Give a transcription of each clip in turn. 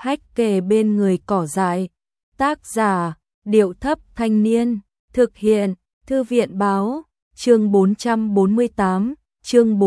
hách kề bên người cỏ dại. Tác giả, Điệu Thấp Thanh Niên. Thực hiện, Thư viện Báo. Chương 448. Chương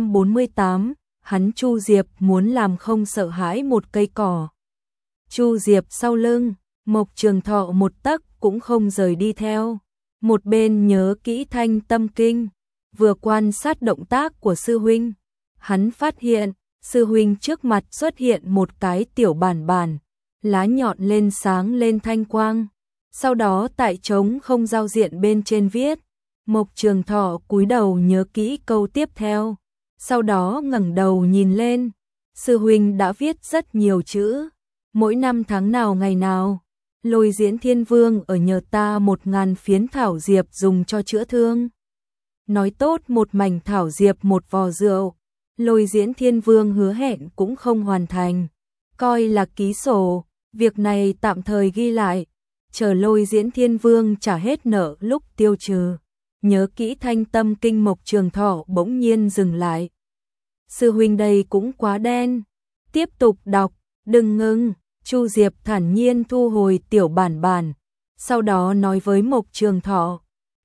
448. Hắn Chu Diệp muốn làm không sợ hãi một cây cỏ. Chu Diệp sau lưng, Mộc Trường Thọ một tấc cũng không rời đi theo. Một bên nhớ kỹ Thanh Tâm Kinh, vừa quan sát động tác của sư huynh. Hắn phát hiện, sư huynh trước mặt xuất hiện một cái tiểu bản bản, lá nhọn lên sáng lên thanh quang. Sau đó tại trống không giao diện bên trên viết, Mộc Trường Thọ cúi đầu nhớ kỹ câu tiếp theo. Sau đó ngẩng đầu nhìn lên, sư huynh đã viết rất nhiều chữ. Mỗi năm tháng nào ngày nào, Lôi Diễn Thiên Vương ở nhờ ta 1000 phiến thảo diệp dùng cho chữa thương. Nói tốt một mảnh thảo diệp một vò rượu, Lôi Diễn Thiên Vương hứa hẹn cũng không hoàn thành. Coi là ký sổ, việc này tạm thời ghi lại, chờ Lôi Diễn Thiên Vương trả hết nợ lúc tiêu trừ. Nhớ kỹ Thanh Tâm Kinh. Mộc Trường Thọ bỗng nhiên dừng lại. Sư huynh đây cũng quá đen. Tiếp tục đọc, đừng ngưng. Chu Diệp thản nhiên thu hồi tiểu bản bản, sau đó nói với Mộc Trường Thọ.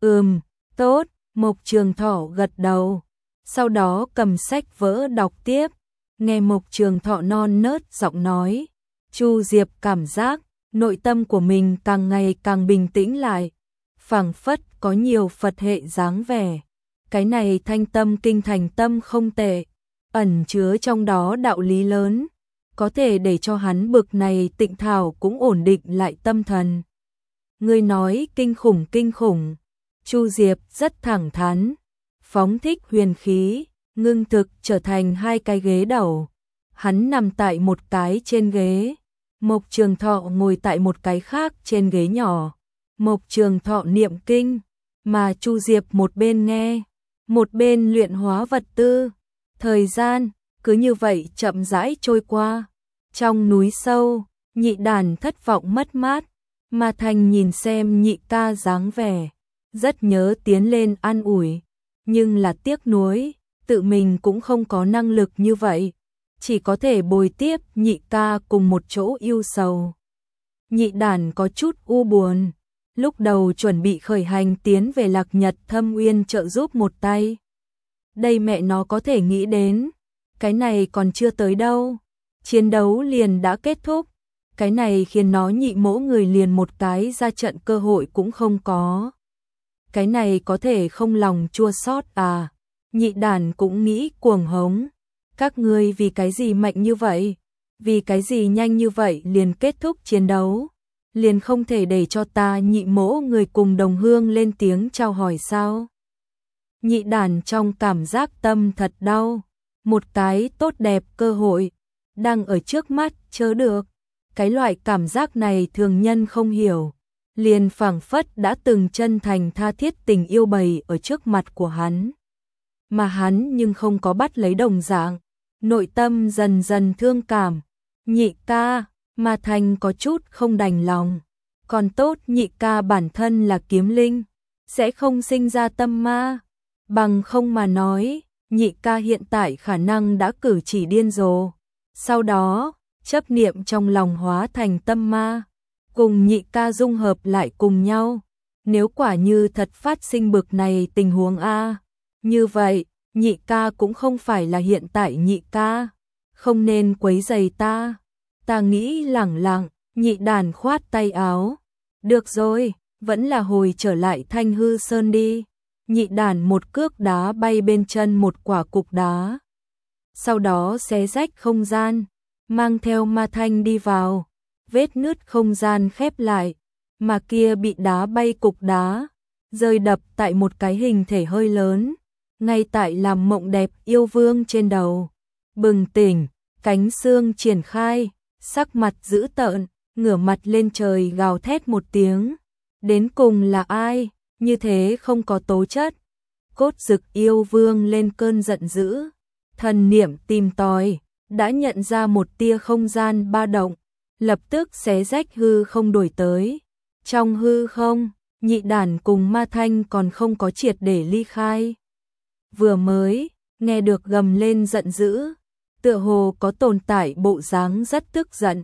Tốt. Mộc Trường Thọ gật đầu, sau đó cầm sách vỡ đọc tiếp. Nghe Mộc Trường Thọ non nớt giọng nói, Chu Diệp cảm giác nội tâm của mình càng ngày càng bình tĩnh lại, phảng phất có nhiều Phật hệ dáng vẻ. Cái này Thanh Tâm Kinh thành tâm không tệ, ẩn chứa trong đó đạo lý lớn, có thể để cho hắn bực này tịnh thảo cũng ổn định lại tâm thần. Ngươi nói kinh khủng. Chu Diệp rất thẳng thắn, phóng thích huyền khí, ngưng thực trở thành hai cái ghế đầu. Hắn nằm tại một cái trên ghế, Mộc Trường Thọ ngồi tại một cái khác trên ghế nhỏ. Mộc Trường Thọ niệm kinh, mà Chu Diệp một bên nghe, một bên luyện hóa vật tư. Thời gian cứ như vậy chậm rãi trôi qua. Trong núi sâu, Nhị Đàn thất vọng mất mát, mà Thành nhìn xem nhị ca dáng vẻ, rất nhớ tiến lên an ủi, nhưng là tiếc nuối, tự mình cũng không có năng lực như vậy, chỉ có thể bồi tiếp nhị ca cùng một chỗ yêu sầu. Nhị Đàn có chút u buồn, lúc đầu chuẩn bị khởi hành tiến về Lạc Nhật Thâm Uyên trợ giúp một tay. Đây mẹ nó có thể nghĩ đến, cái này còn chưa tới đâu, chiến đấu liền đã kết thúc. Cái này khiến nó nhị mỗ người liền một cái ra trận cơ hội cũng không có. Cái này có thể không lòng chua xót à? Nhị Đàn cũng nghĩ cuồng hống. Các ngươi vì cái gì mạnh như vậy? Vì cái gì nhanh như vậy liền kết thúc chiến đấu? Liền không thể để cho ta nhị mỗ người cùng đồng hương lên tiếng chào hỏi sao? Nhị Đàn trong cảm giác tâm thật đau. Một cái tốt đẹp cơ hội đang ở trước mắt chớ được. Cái loại cảm giác này thường nhân không hiểu, liền phảng phất đã từng chân thành tha thiết tình yêu bày ở trước mặt của hắn. Mà hắn nhưng không có bắt lấy đồng dạng, nội tâm dần dần thương cảm. Nhị ca, mà Thành có chút không đành lòng. Còn tốt nhị ca bản thân là kiếm linh, sẽ không sinh ra tâm ma. Bằng không mà nói, nhị ca hiện tại khả năng đã cử chỉ điên rồ. Sau đó, chấp niệm trong lòng hóa thành tâm ma, cùng nhị ca dung hợp lại cùng nhau. Nếu quả như thật phát sinh bực này tình huống a, như vậy, nhị ca cũng không phải là hiện tại nhị ca, không nên quấy rầy ta. Ta nghĩ lẳng, Nhị Đàn khoát tay áo. Được rồi, vẫn là hồi trở lại Thanh Hư Sơn đi. Nhị Đàn một cước đá bay bên chân một quả cục đá. Sau đó xé rách không gian, mang theo Ma Thanh đi vào, vết nứt không gian khép lại, mà kia bị đá bay cục đá, rơi đập tại một cái hình thể hơi lớn, ngay tại làm mộng đẹp yêu vương trên đầu. Bừng tỉnh, cánh xương triển khai, sắc mặt dữ tợn, ngửa mặt lên trời gào thét một tiếng. Đến cùng là ai, như thế không có tố chất. Cốt Dực yêu vương lên cơn giận dữ, thần niệm tìm tòi, đã nhận ra một tia không gian ba động, lập tức xé rách hư không đổi tới. Trong hư không, Nhị Đàn cùng Ma Thanh còn không có triệt để ly khai. Vừa mới nghe được gầm lên giận dữ, tựa hồ có tồn tại bộ dáng rất tức giận,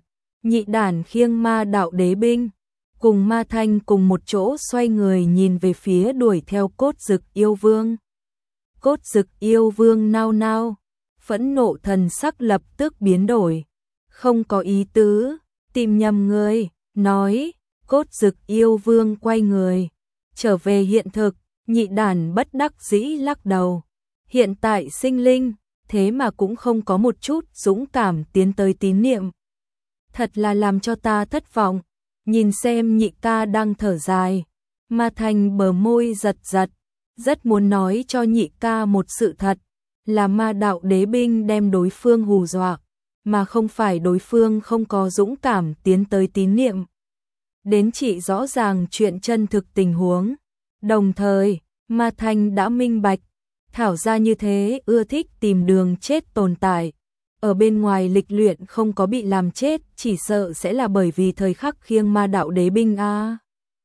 Nhị đản khiêng ma đạo đế binh, cùng Ma Thanh cùng một chỗ xoay người nhìn về phía đuổi theo Cốt Dực yêu vương. Cốt Dực yêu vương nao nao, phẫn nộ thần sắc lập tức biến đổi. Không có ý tứ, tìm nhầm người, nói, Cốt Dực yêu vương quay người, trở về hiện thực. Nhị đản bất đắc dĩ lắc đầu. Hiện tại sinh linh, thế mà cũng không có một chút dũng cảm tiến tới tín niệm. Thật là làm cho ta thất vọng. Nhìn xem nhị ca đang thở dài, Ma Thanh bờ môi giật giật, rất muốn nói cho nhị ca một sự thật, là ma đạo đế binh đem đối phương hù dọa, mà không phải đối phương không có dũng cảm tiến tới tín niệm. Đến chỉ rõ ràng chuyện chân thực tình huống. Đồng thời, Ma Thanh đã minh bạch, Thảo gia như thế ưa thích tìm đường chết tồn tại. Ở bên ngoài lịch luyện không có bị làm chết, chỉ sợ sẽ là bởi vì thời khắc khiêng ma đạo đế binh a.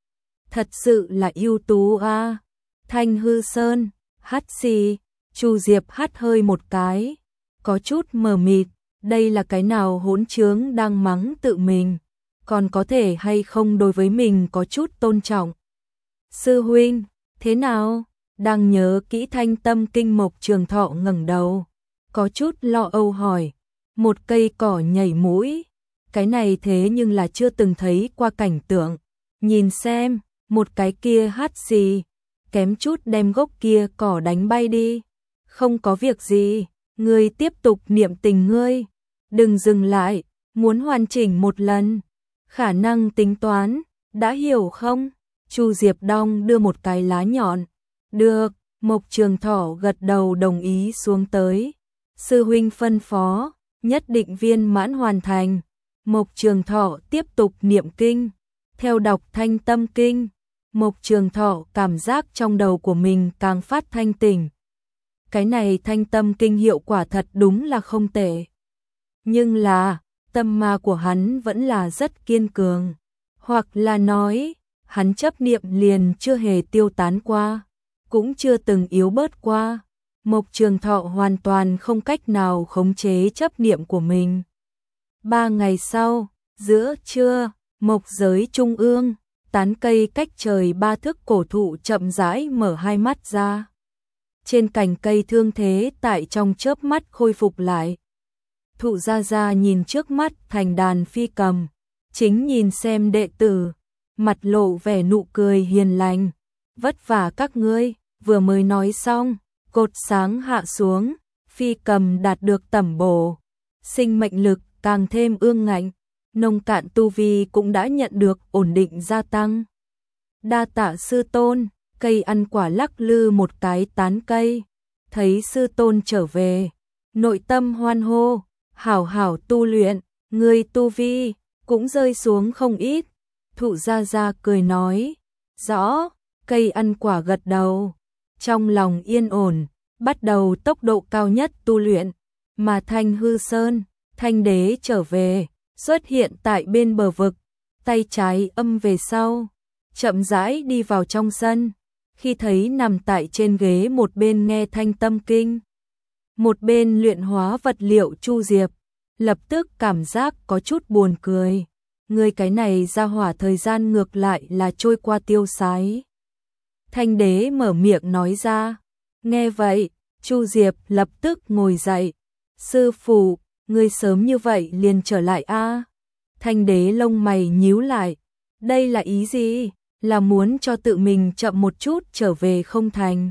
Thật sự là ưu tú a. Thanh Hư Sơn, hắt xì, Chu Diệp hắt hơi một cái, có chút mờ mịt, đây là cái nào hỗn trướng đang mắng tự mình, còn có thể hay không đối với mình có chút tôn trọng. Sư huynh, thế nào? Đang nhớ kỹ Thanh Tâm Kinh Mộc Trường Thọ ngẩng đầu, có chút lo âu hỏi, một cây cỏ nhảy mũi, cái này thế nhưng là chưa từng thấy qua cảnh tượng, nhìn xem, một cái kia hát gì, kém chút đem gốc kia cỏ đánh bay đi, không có việc gì, ngươi tiếp tục niệm tình ngươi, đừng dừng lại, muốn hoàn chỉnh một lần, khả năng tính toán, đã hiểu không? Chu Diệp Đong đưa một cái lá nhọn, được, Mộc Trường Thọ gật đầu đồng ý xuống tới. Sư huynh phân phó, nhất định viên mãn hoàn thành. Mộc Trường Thọ tiếp tục niệm kinh, theo đọc Thanh Tâm Kinh. Mộc Trường Thọ cảm giác trong đầu của mình càng phát thanh tỉnh. Cái này Thanh Tâm Kinh hiệu quả thật đúng là không tệ. Nhưng là, tâm ma của hắn vẫn là rất kiên cường. Hoặc là nói, hắn chấp niệm liền chưa hề tiêu tán qua, cũng chưa từng yếu bớt qua. Mộc Trường Thọ hoàn toàn không cách nào khống chế chấp niệm của mình. 3 ngày sau, giữa trưa, mộc giới trung ương, tán cây cách trời 3 thước cổ thụ chậm rãi mở hai mắt ra. Trên cành cây thương thế tại trong chớp mắt khôi phục lại. Thụ Gia Gia nhìn trước mắt thành đàn phi cầm, chính nhìn xem đệ tử, mặt lộ vẻ nụ cười hiền lành. Vất vả các ngươi, vừa mới nói xong, cột sáng hạ xuống, phi cầm đạt được tẩm bổ, sinh mệnh lực càng thêm ương ngạnh, nông cạn tu vi cũng đã nhận được ổn định gia tăng. Đa tạ sư tôn, cây ăn quả lắc lư một cái tán cây, thấy sư tôn trở về, nội tâm hoan hô, hảo hảo tu luyện, ngươi tu vi cũng rơi xuống không ít. Thụ Gia Gia cười nói, rõ, cây ăn quả gật đầu, trong lòng yên ổn, bắt đầu tốc độ cao nhất tu luyện, mà Thanh Hư Sơn, Thanh Đế trở về, xuất hiện tại bên bờ vực, tay trái âm về sau, chậm rãi đi vào trong sân, khi thấy nằm tại trên ghế một bên nghe Thanh Tâm Kinh, một bên luyện hóa vật liệu Chu Diệp, lập tức cảm giác có chút buồn cười. Người cái này ra hỏa thời gian ngược lại là trôi qua tiêu sái. Thanh Đế mở miệng nói ra. Nghe vậy, Chu Diệp lập tức ngồi dậy. Sư phụ, ngươi sớm như vậy liền trở lại a? Thanh Đế lông mày nhíu lại. Đây là ý gì? Là muốn cho tự mình chậm một chút trở về không thành?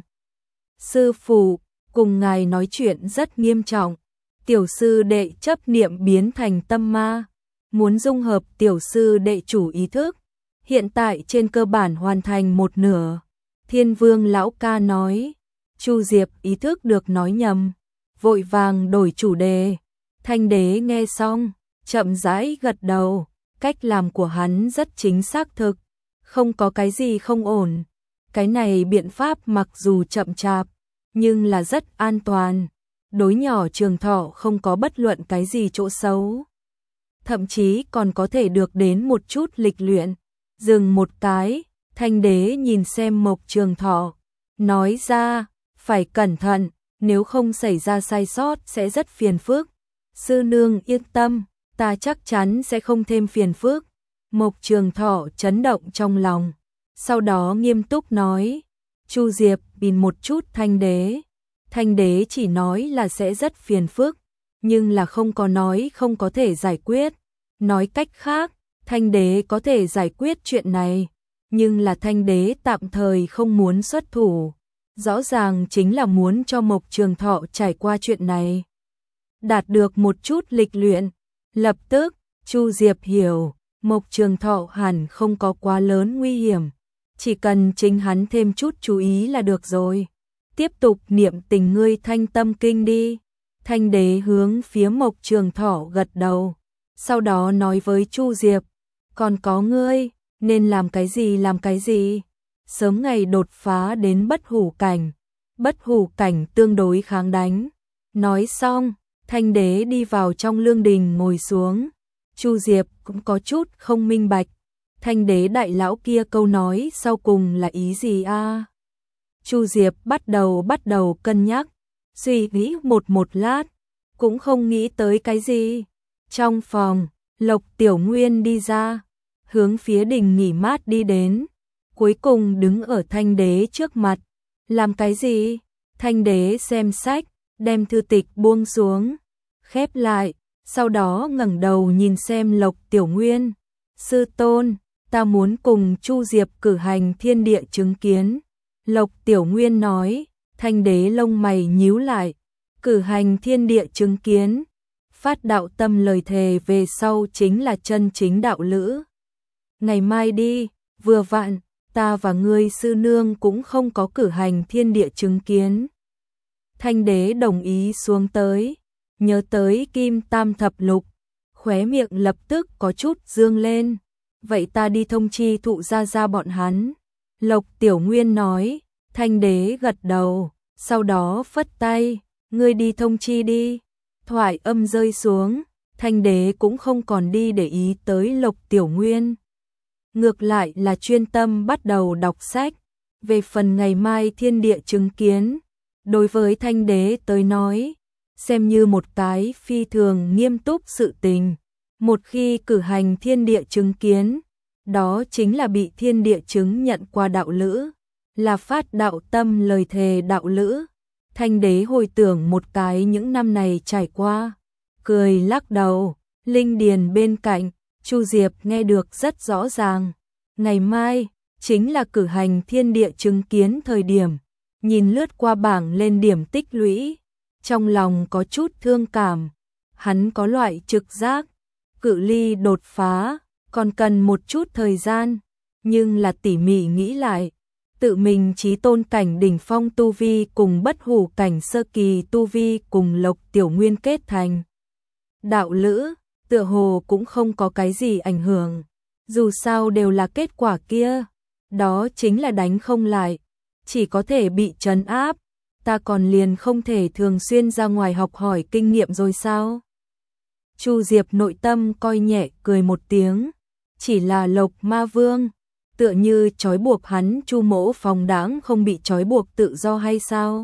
Sư phụ, cùng ngài nói chuyện rất nghiêm trọng. Tiểu sư đệ chấp niệm biến thành tâm ma, muốn dung hợp tiểu sư đệ chủ ý thức, hiện tại trên cơ bản hoàn thành một nửa. Thiên Vương lão ca nói. Chu Diệp ý thức được nói nhầm, vội vàng đổi chủ đề. Thanh Đế nghe xong, chậm rãi gật đầu, cách làm của hắn rất chính xác thực, không có cái gì không ổn. Cái này biện pháp mặc dù chậm chạp, nhưng là rất an toàn. Đối nhỏ Trường Thọ không có bất luận cái gì chỗ xấu. Thậm chí còn có thể được đến một chút lịch luyện. Dừng một cái, Thanh Đế nhìn xem Mộc Trường Thọ, nói ra, phải cẩn thận, nếu không xảy ra sai sót sẽ rất phiền phức. Sư nương yên tâm, ta chắc chắn sẽ không thêm phiền phức. Mộc Trường Thọ chấn động trong lòng, sau đó nghiêm túc nói, Chu Diệp nhìn một chút Thanh Đế. Thanh Đế chỉ nói là sẽ rất phiền phức, nhưng là không có nói không có thể giải quyết. Nói cách khác, Thanh Đế có thể giải quyết chuyện này, nhưng là Thanh Đế tạm thời không muốn xuất thủ. Rõ ràng chính là muốn cho Mộc Trường Thọ trải qua chuyện này, đạt được một chút lịch luyện. Lập tức, Chu Diệp hiểu, Mộc Trường Thọ hẳn không có quá lớn nguy hiểm, chỉ cần chính hắn thêm chút chú ý là được rồi. Tiếp tục niệm tình ngươi thanh tâm kinh đi. Thanh Đế hướng phía Mộc Trường Thọ gật đầu, sau đó nói với Chu Diệp, còn có ngươi, nên làm cái gì làm cái gì. Sớm ngày đột phá đến bất hủ cảnh tương đối kháng đánh. Nói xong, Thanh Đế đi vào trong lương đình ngồi xuống. Chu Diệp cũng có chút không minh bạch, Thanh Đế đại lão kia câu nói sau cùng là ý gì a? Chu Diệp bắt đầu cân nhắc, suy nghĩ một lát, cũng không nghĩ tới cái gì. Trong phòng, Lộc Tiểu Nguyên đi ra, hướng phía đình nghỉ mát đi đến, cuối cùng đứng ở Thanh Đế trước mặt. Làm cái gì? Thanh Đế xem sách, đem thư tịch buông xuống, khép lại, sau đó ngẩng đầu nhìn xem Lộc Tiểu Nguyên. Sư tôn, ta muốn cùng Chu Diệp cử hành thiên địa chứng kiến. Lộc Tiểu Nguyên nói. Thanh Đế lông mày nhíu lại, cử hành thiên địa chứng kiến, phát đạo tâm lời thề về sau chính là chân chính đạo lữ. Ngày mai đi, vừa vặn, ta và ngươi sư nương cũng không có cử hành thiên địa chứng kiến. Thanh Đế đồng ý xuống tới, nhớ tới Kim Tam Thập Lục, khóe miệng lập tức có chút dương lên. Vậy ta đi thông chi Thụ gia gia bọn hắn. Lộc Tiểu Nguyên nói. Thanh Đế gật đầu, sau đó phất tay, ngươi đi thông chi đi. Thoại âm rơi xuống, Thanh Đế cũng không còn đi để ý tới Lộc Tiểu Nguyên. Ngược lại là chuyên tâm bắt đầu đọc sách. Về phần ngày mai thiên địa chứng kiến, đối với Thanh Đế tới nói, xem như một cái phi thường nghiêm túc sự tình. Một khi cử hành thiên địa chứng kiến, đó chính là bị thiên địa chứng nhận qua đạo lữ, là phát đạo tâm lời thề đạo lữ. Thanh Đế hồi tưởng một cái những năm này trải qua, cười lắc đầu. Linh điền bên cạnh, Chu Diệp nghe được rất rõ ràng. Ngày mai chính là cử hành thiên địa chứng kiến thời điểm, nhìn lướt qua bảng lên điểm tích lũy, trong lòng có chút thương cảm. Hắn có loại trực giác, cự ly đột phá còn cần một chút thời gian, nhưng là tỉ mỉ nghĩ lại, tự mình chí tôn cảnh đỉnh phong tu vi cùng bất hủ cảnh sơ kỳ tu vi cùng Lộc Tiểu Nguyên kết thành đạo lữ, tựa hồ cũng không có cái gì ảnh hưởng. Dù sao đều là kết quả kia, đó chính là đánh không lại, chỉ có thể bị trấn áp. Ta còn liền không thể thường xuyên ra ngoài học hỏi kinh nghiệm rồi sao? Chu Diệp nội tâm coi nhẹ cười một tiếng, chỉ là Lộc Ma Vương, tựa như trói buộc hắn Chu mỗ phóng đãng không bị trói buộc tự do hay sao?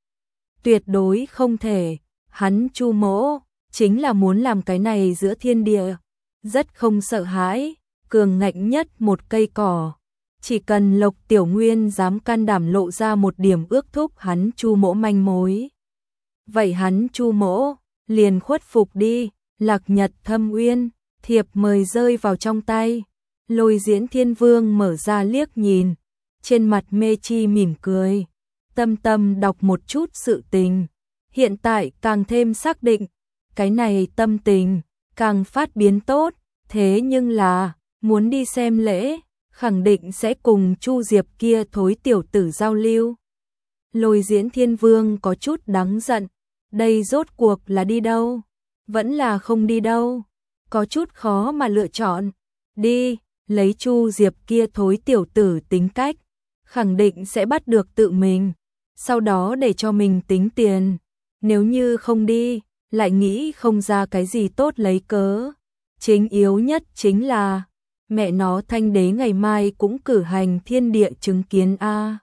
Tuyệt đối không thể, hắn Chu mỗ chính là muốn làm cái này giữa thiên địa, rất không sợ hãi, cường ngạnh nhất một cây cỏ. Chỉ cần Lộc Tiểu Nguyên dám can đảm lộ ra một điểm ước thúc hắn Chu mỗ manh mối, vậy hắn Chu mỗ liền khuất phục đi. Lạc Nhật Thâm Uyên, thiệp mời rơi vào trong tay. Lôi Diễn Thiên Vương mở ra liếc nhìn, trên mặt mê chi mỉm cười. Tâm tâm đọc một chút sự tình, hiện tại càng thêm xác định, cái này tâm tình càng phát biến tốt. Thế nhưng là muốn đi xem lễ, khẳng định sẽ cùng Chu Diệp kia thối tiểu tử giao lưu. Lôi Diễn Thiên Vương có chút đáng giận, đây rốt cuộc là đi đâu, vẫn là không đi đâu, có chút khó mà lựa chọn. Đi, lấy Chu Diệp kia thối tiểu tử tính cách, khẳng định sẽ bắt được tự mình, sau đó để cho mình tính tiền. Nếu như không đi, lại nghĩ không ra cái gì tốt lấy cớ. Chính yếu nhất chính là mẹ nó Thanh Đế ngày mai cũng cử hành thiên địa chứng kiến a.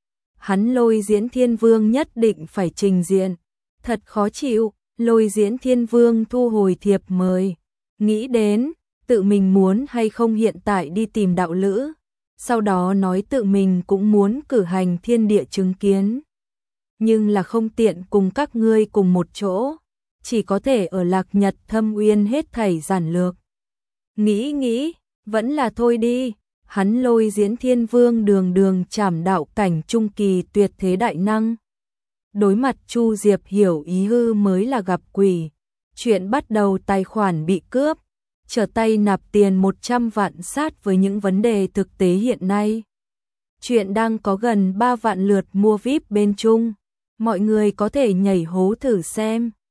Hắn Lôi Diễn Thiên Vương nhất định phải trình diện. Thật khó chịu. Lôi Diễn Thiên Vương thu hồi thiệp mời, nghĩ đến tự mình muốn hay không hiện tại đi tìm đạo lữ, sau đó nói tự mình cũng muốn cử hành thiên địa chứng kiến. Nhưng là không tiện cùng các ngươi cùng một chỗ, chỉ có thể ở Lạc Nhật Thâm Uyên hết thảy giản lược. Nghĩ, vẫn là thôi đi, hắn Lôi Diễn Thiên Vương đường trảm đạo cảnh trung kỳ tuyệt thế đại năng. Đối mặt Chu Diệp hiểu ý hư mới là gặp quỷ, chuyện bắt đầu tài khoản bị cướp, trở tay nạp tiền 100 vạn sát với những vấn đề thực tế hiện nay. Chuyện đang có gần 3 vạn lượt mua VIP bên Trung, mọi người có thể nhảy hố thử xem.